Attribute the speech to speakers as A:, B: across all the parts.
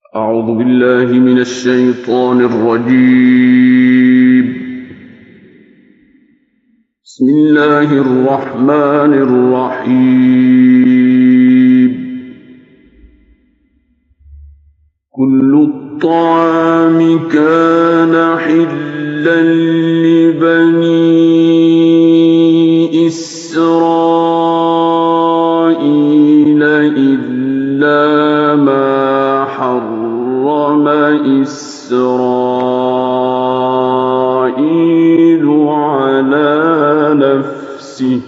A: أعوذ بالله من الشيطان الرجيم. بسم الله الرحمن الرحيم. كل الطعام كان حلا لبني إسرائيل إلا ما حرم إسرائيل على نفسه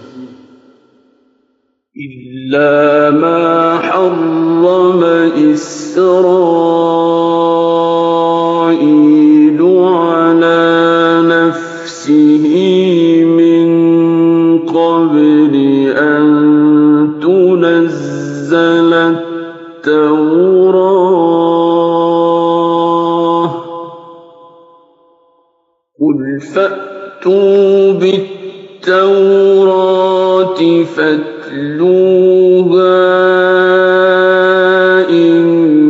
A: من قبل أن تنزل التوراة. قل فأتوا بالتوراة فاتلوها إن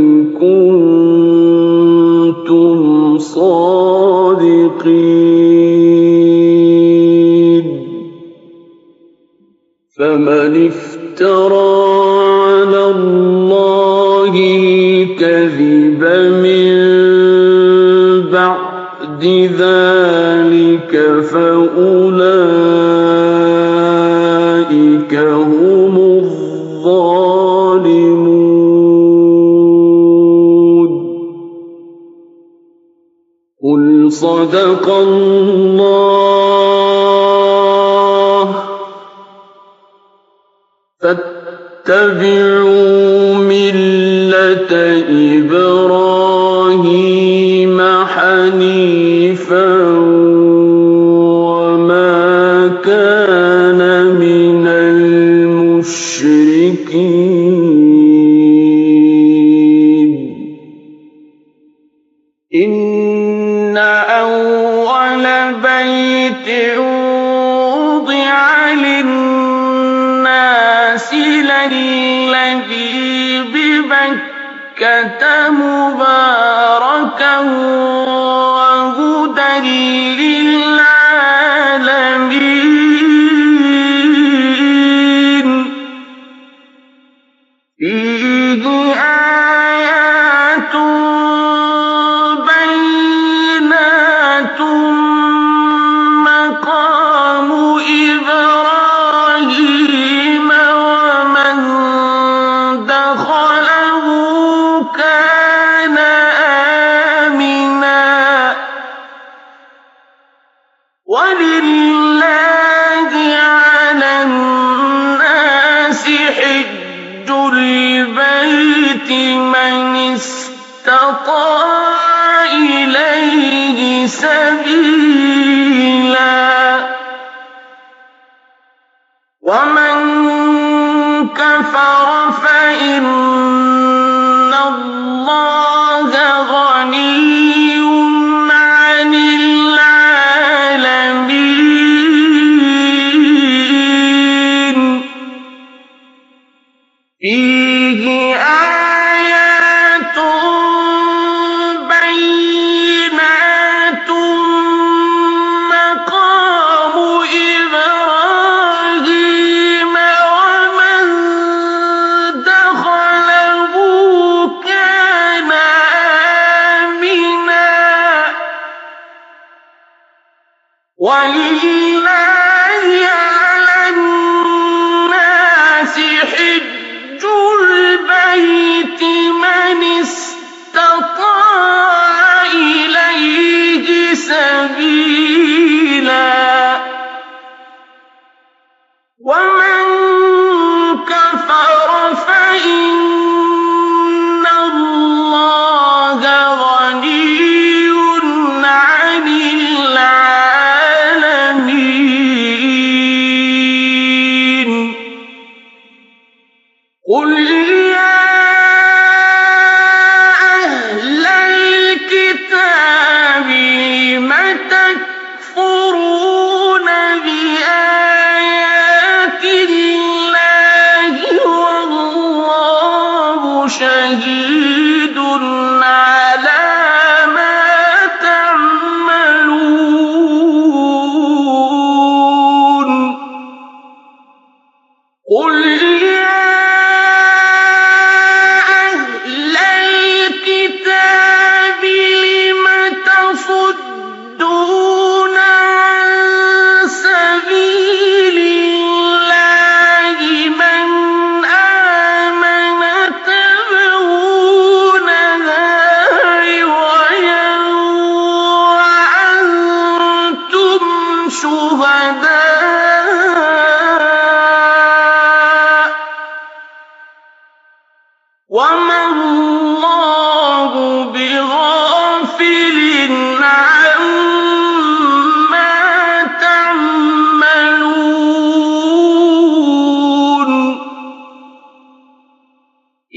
A: كنتم صادقين. فمن افترى على الله الكذب من بعد ذلك فأولئك هم الظالمون. قل صدق الله. فاتبعوا ملة إبراهيم حنيفا وما كان من المشركين. إن أول بيت وضع للناس للذي ببكة مباركا وهدى للعالمين. فيه آيات بينات مقام إبراهيم ومن دخله كان آمنا ولله على الناس حج البيت من استطاع إليه سبيلا ومن كفر فإن الله غني عن العالمين. فيه آيات بينات مقام إبراهيم ومن دخله كان آمنا ولله على الناس حج البيت من استطاع إليه سبيلا ومن كفر فإن الله غني عن العالمين.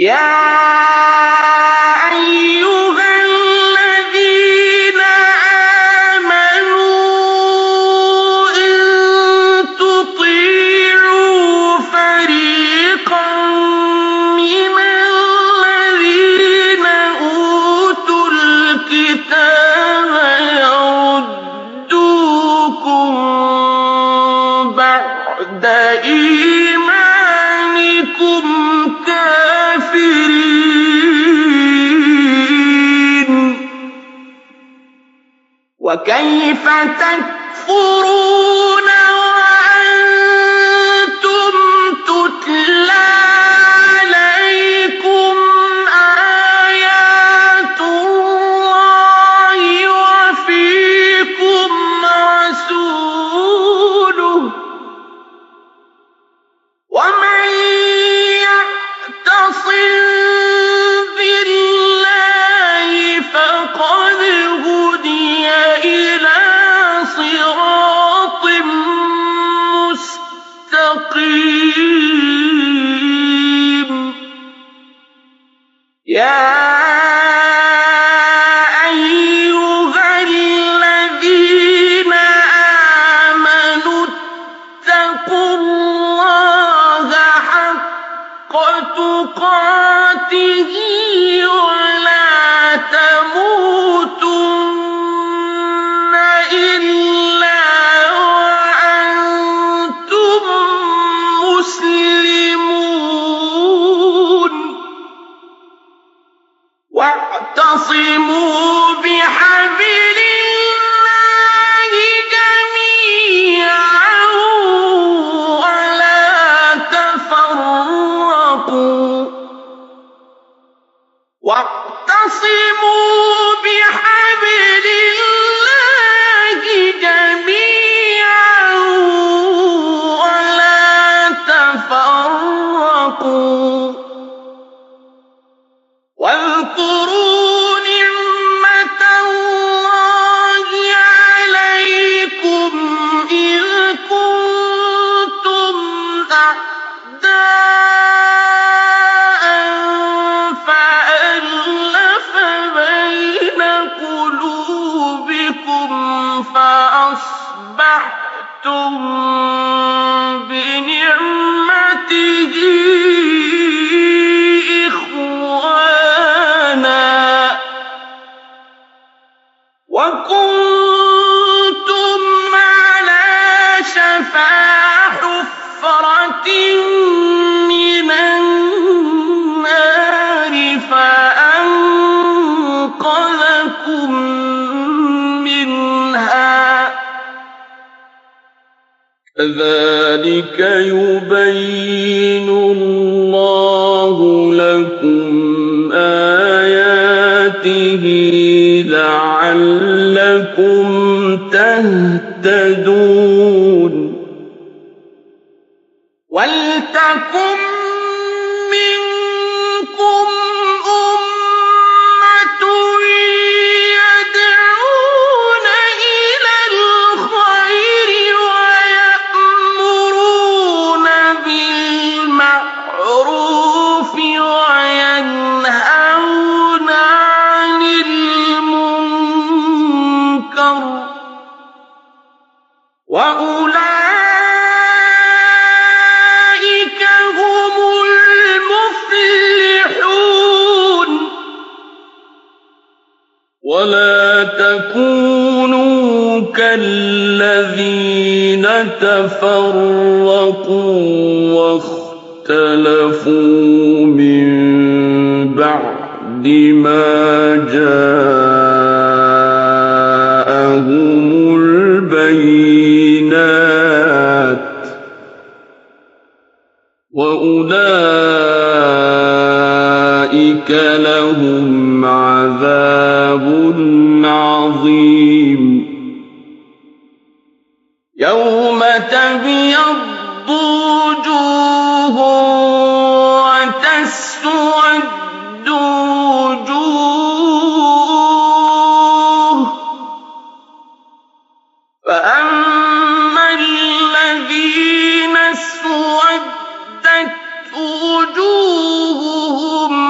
A: يا أيها الذين آمنوا إن تطيعوا فريقا من الذين أوتوا الكتاب يردوكم بعد إيمانكم كافرين وكيف تكفرون وأنتم تتلى عليكم آيات الله وفيكم رسوله ومن يعتصم بالله فقد هدي إلى صراط مستقيم يا أيها الذين آمنوا اتقوا الله حق تقاته ولا تموتن إلا وأنتم مسلمون واعتصموا بحبل الله جميعا ولا تفرقوا واعتصموا بحبل الله جميعا ولا تفرقوا واذكروا نعمة الله عليكم إذ كنتم أعداء فألف بين قلوبكم فأصبحتم بنعمته إخوانا وكنتم على شفا حفرة من النار فأنقذكم منها كذلك يبين الله لكم آياته لعلكم تهتدون ولتكن منكم أمة يدعون إلى الخير ويأمرون بالمعروف وينهون عن المنكر وأولئك هم المفلحون ولا تكونوا كالذين تفرقوا واختلفوا من بعد ما جاءهم البينات وأولئك لهم عذاب عظيم يوم تبيض وجوه وتسود وجوه فأما الذين اسودت وجوههم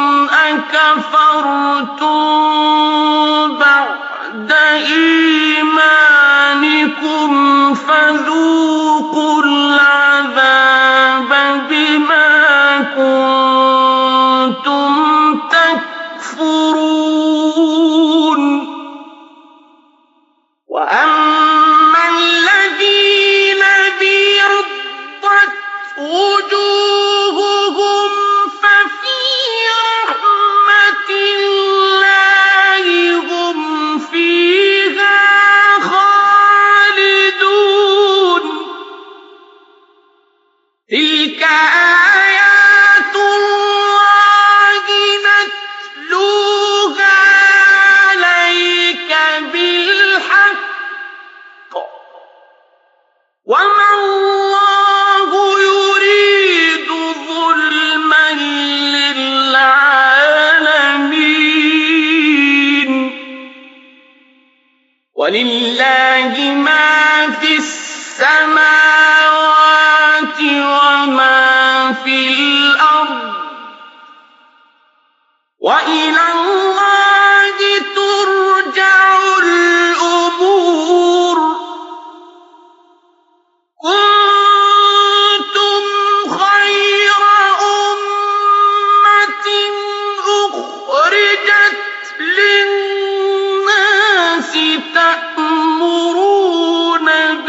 A: وَلِلَّهِ مَا فِي السَّمَاوَاتِ وَمَا فِي الْأَرْضِ ۚ وَإِلَى اللَّهِ تُرْجَعُ الْأُمُورُ. كُنتُمْ خَيْرَ أُمَّةٍ أُخْرِجَتْ لِلنَّاسِ تَأْمُرُونَ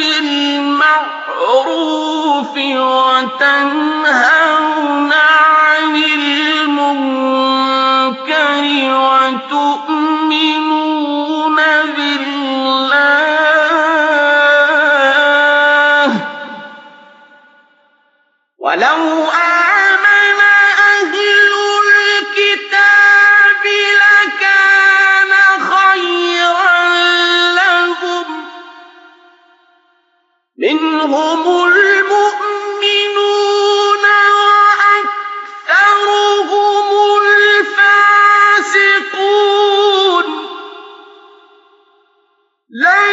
A: بِالْمَعْرُوفِ وَتَنْهَوْنَ عَنِ الْمُنكَرِ وَتُؤْمِنُونَ بِاللَّهِ ۗ وَلَوْ آمَنَ أَهْلُ الْكِتَابِ لَكَانَ خَيْرًا لَّهُم ۚ مِّنْهُمُ الْمُؤْمِنُونَ وَأَكْثَرُهُمُ الْفَاسِقُونَ. لَن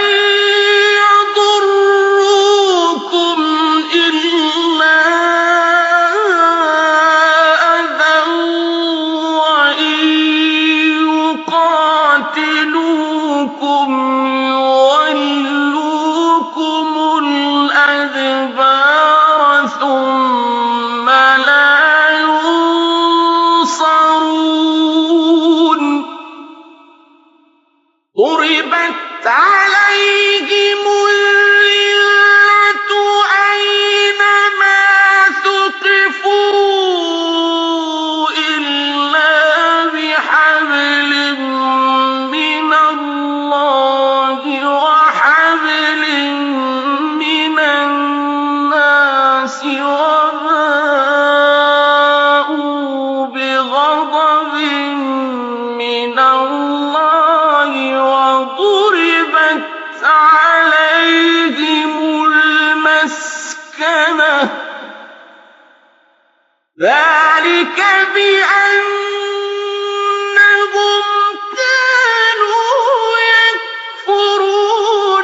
A: يَضُرُّوكُمْ إِلَّا أَذًى وَإِن يُقَاتِلُوكُمْ يُوَلُّوكُمُ الْأَدْبَارَ ثُمَّ لَا يُنصَرُونَ. ضُرِبَتْ عَلَيْهِمُ الذِّلَّةُ أَيْنَمَا ثُقِفُوا إِلَّا بِحَبْلٍ مِّنَ اللَّهِ وَحَبْلٍ مِّنَ النَّاسِ وَبَاءُوا بِغَضَبٍ مِّنَ اللَّهِ وَضُرِبَتْ عَلَيْهِمُ الْمَسْكَنَةُ ۚ ذَٰلِكَ بِأَنَّهُمْ كَانُوا يَكْفُرُونَ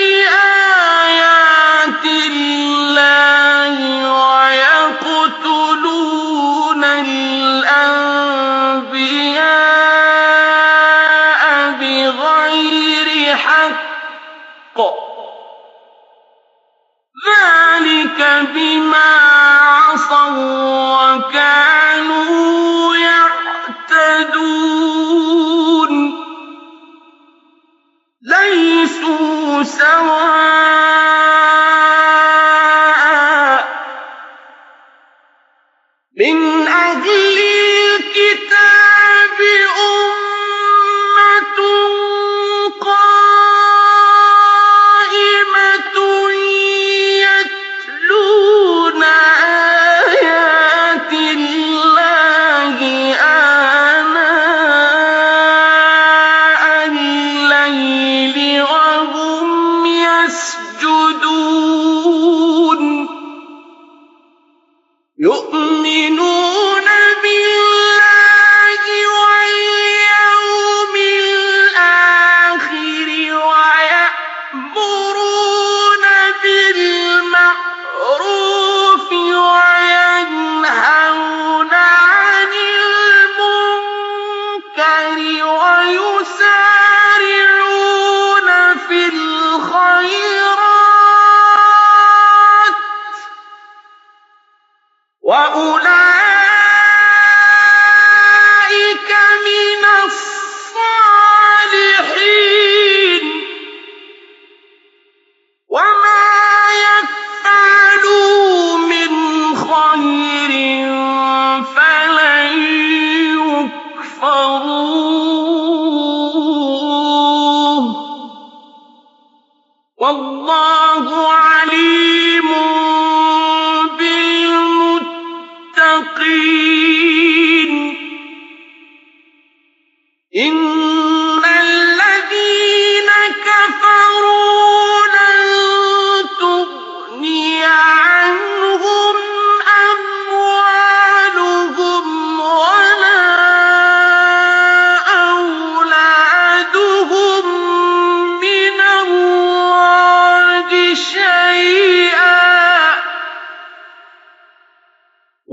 A: بِآيَاتِ اللَّهِ وَيَقْتُلُونَ الْأَنبِيَاءَ بِغَيْرِ حَقٍّ ۚ ذَٰلِكَ بِمَا عَصَوا وَّكَانُوا يَعْتَدُونَ.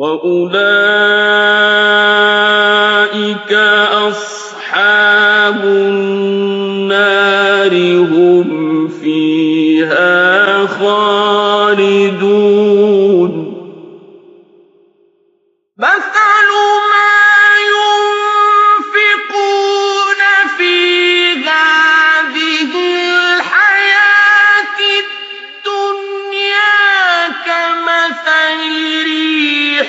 A: وَأُولَٰئِكَ أَصْحَابُ النَّارِ هُمْ فِيهَا خَالِدُونَ مَثَلُ مَا يُنفِقُونَ فِي هَٰذِهِ الْحَيَاةِ الدُّنْيَا كَمَثَلِ رِيحٍ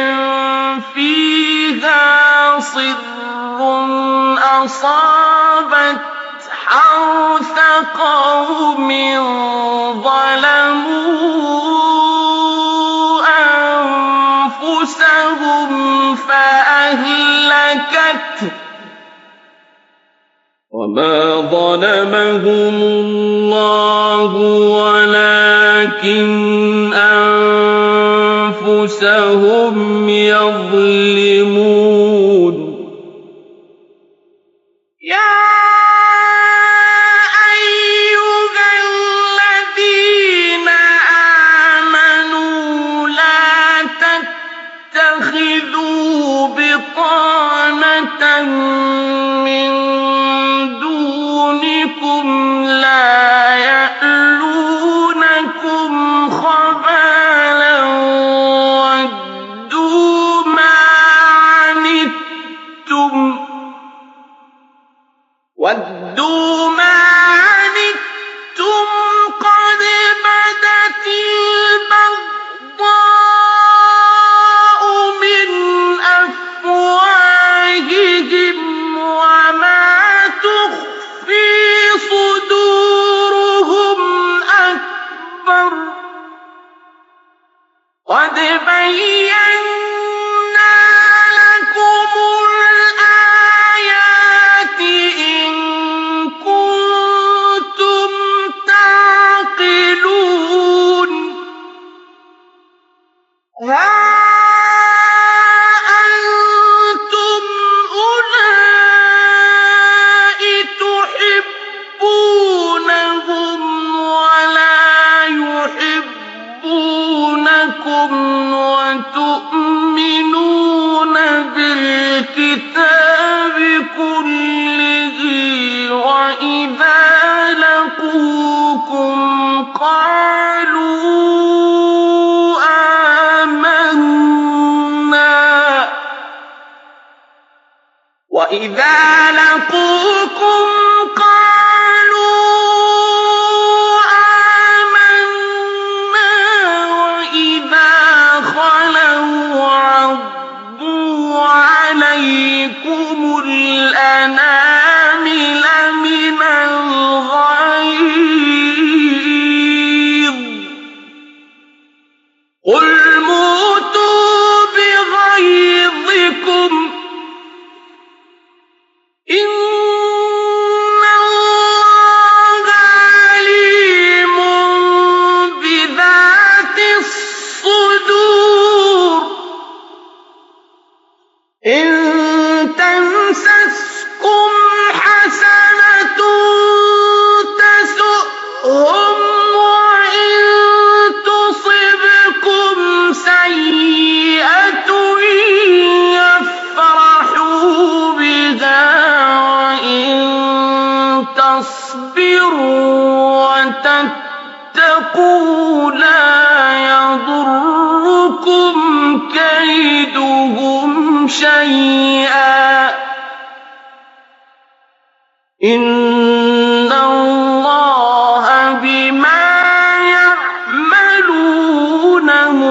A: فِيهَا صِرٌّ أَصَابَتْ حَرْثَ قَوْمٍ ظَلَمُوا أَنفُسَهُمْ فَأَهْلَكَتْهُ ۚ وَمَا ظَلَمَهُمُ اللَّهُ وَلَٰكِنْ أَنفُسَهُمْ يَظْلِمُونَ يَا أَيُّهَا الَّذِينَ آمَنُوا لَا تَتَّخِذُوا بِطَانَةً مِّن دُونِكُمْ لَا يَأْلُونَكُمْ خَبَالًا وَدُّوا مَا عَنِتُّمْ قَدْ بَدَتِ الْبَغْضَاءُ مِنْ أَفْوَاهِهِمْ وَمَا تُخْفِي صُدُورُهُمْ أَكْبَرُ ۚ قَدْ بَيَّنَّا لَكُمُ الْآيَاتِ إِن كُنتُمْ تَعْقِلُونَ هَا أَنتُمْ أُولَاءِ تُحِبُّونَهُمْ وَلَا يُحِبُّونَكُمْ وَتُؤْمِنُونَ بِالْكِتَابِ كُلِّهِ وَإِذَا لَقُوكُمْ قَالُوا آمَنَّا وَإِذَا خَلَوْا عَضُّوا عَلَيْكُمُ الْأَنَامِلَ مِنَ الْغَيْظِ ۚ قُلْ مُوتُوا بِغَيْظِكُمْ ۗ إِنَّ اللَّهَ عَلِيمٌ بِذَاتِ الصُّدُورِ إِن تَمْسَسْكُمْ حَسَنَةٌ تَسُؤْهُمْ وَإِن تُصِبْكُمْ سَيِّئَةٌ يَفْرَحُوا بِهَا وَإِن تَصْبِرُوا وَتَتَّقُوا لَا يَضُرُّكُمْ كَيْدُهُمْ شَيْئًا ۗ إِنَّ اللَّهَ بِمَا يَعْمَلُونَ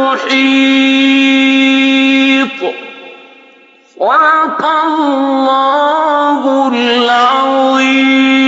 A: مُحِيطٌ. صدق الله العظيم.